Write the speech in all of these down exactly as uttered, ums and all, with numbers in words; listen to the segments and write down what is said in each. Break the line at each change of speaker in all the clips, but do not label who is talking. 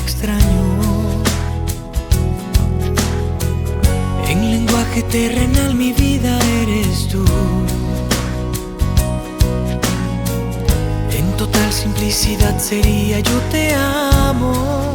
extraño. En lenguaje terrenal mi vida eres tú. En total simplicidad sería yo te amo.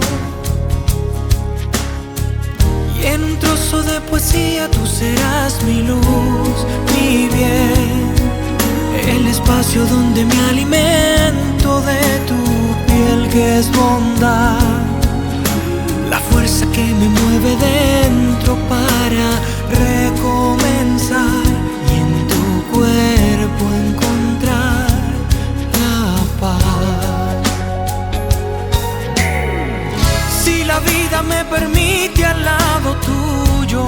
Y en un trozo de poesía tú serás mi luz, mi bien. El espacio donde me alimento de tu piel que es bondad. La fuerza que me mueve dentro para recomenzar. Y en tu cuerpo encontrar la paz. Si la vida me permite al lado tuyo,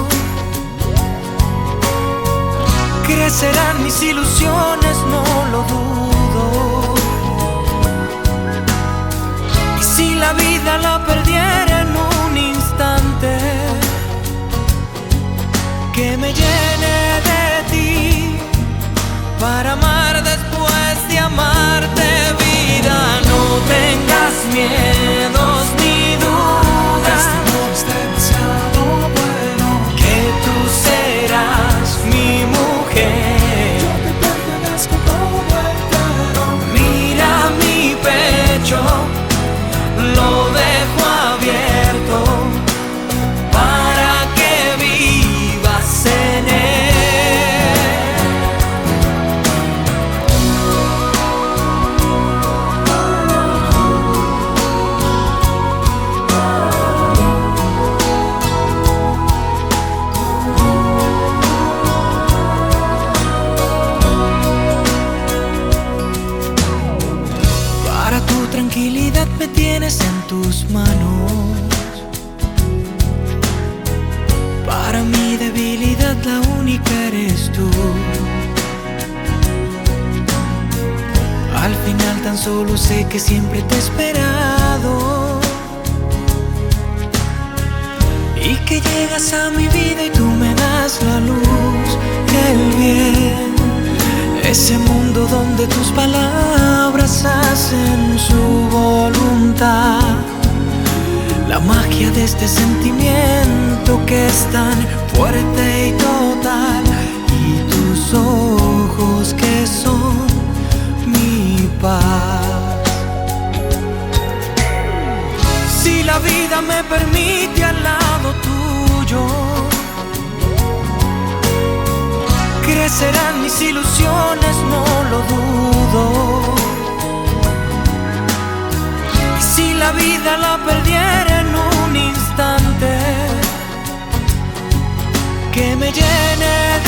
crecerán mis ilusiones, no lo dudo. Y si la vida la perdiera en un instante, que me llene de ti para amar después de amarte, vida. No tengas miedos ni dudas,
este amor es demasiado bueno,
que tú serás mi mujer.
yo te pertenezco todo entero.
Mira mi pecho, lo dejo abierto para que vivas en él. Para tu tranquilidad me tienes en tus manos. Para mi debilidad la única eres tú. Al final tan solo sé que siempre te he esperado. Y que llegas a mi vida y tú me das la luz, el bien. Ese mundo donde tus palabras hacen su voluntad. La magia de este sentimiento que es tan fuerte y total. Y tus ojos que son mi paz. Si la vida me permite al lado tuyo, crecerán mis ilusiones, no lo dudo. Y si la vida la perdiera en un instante, que me llene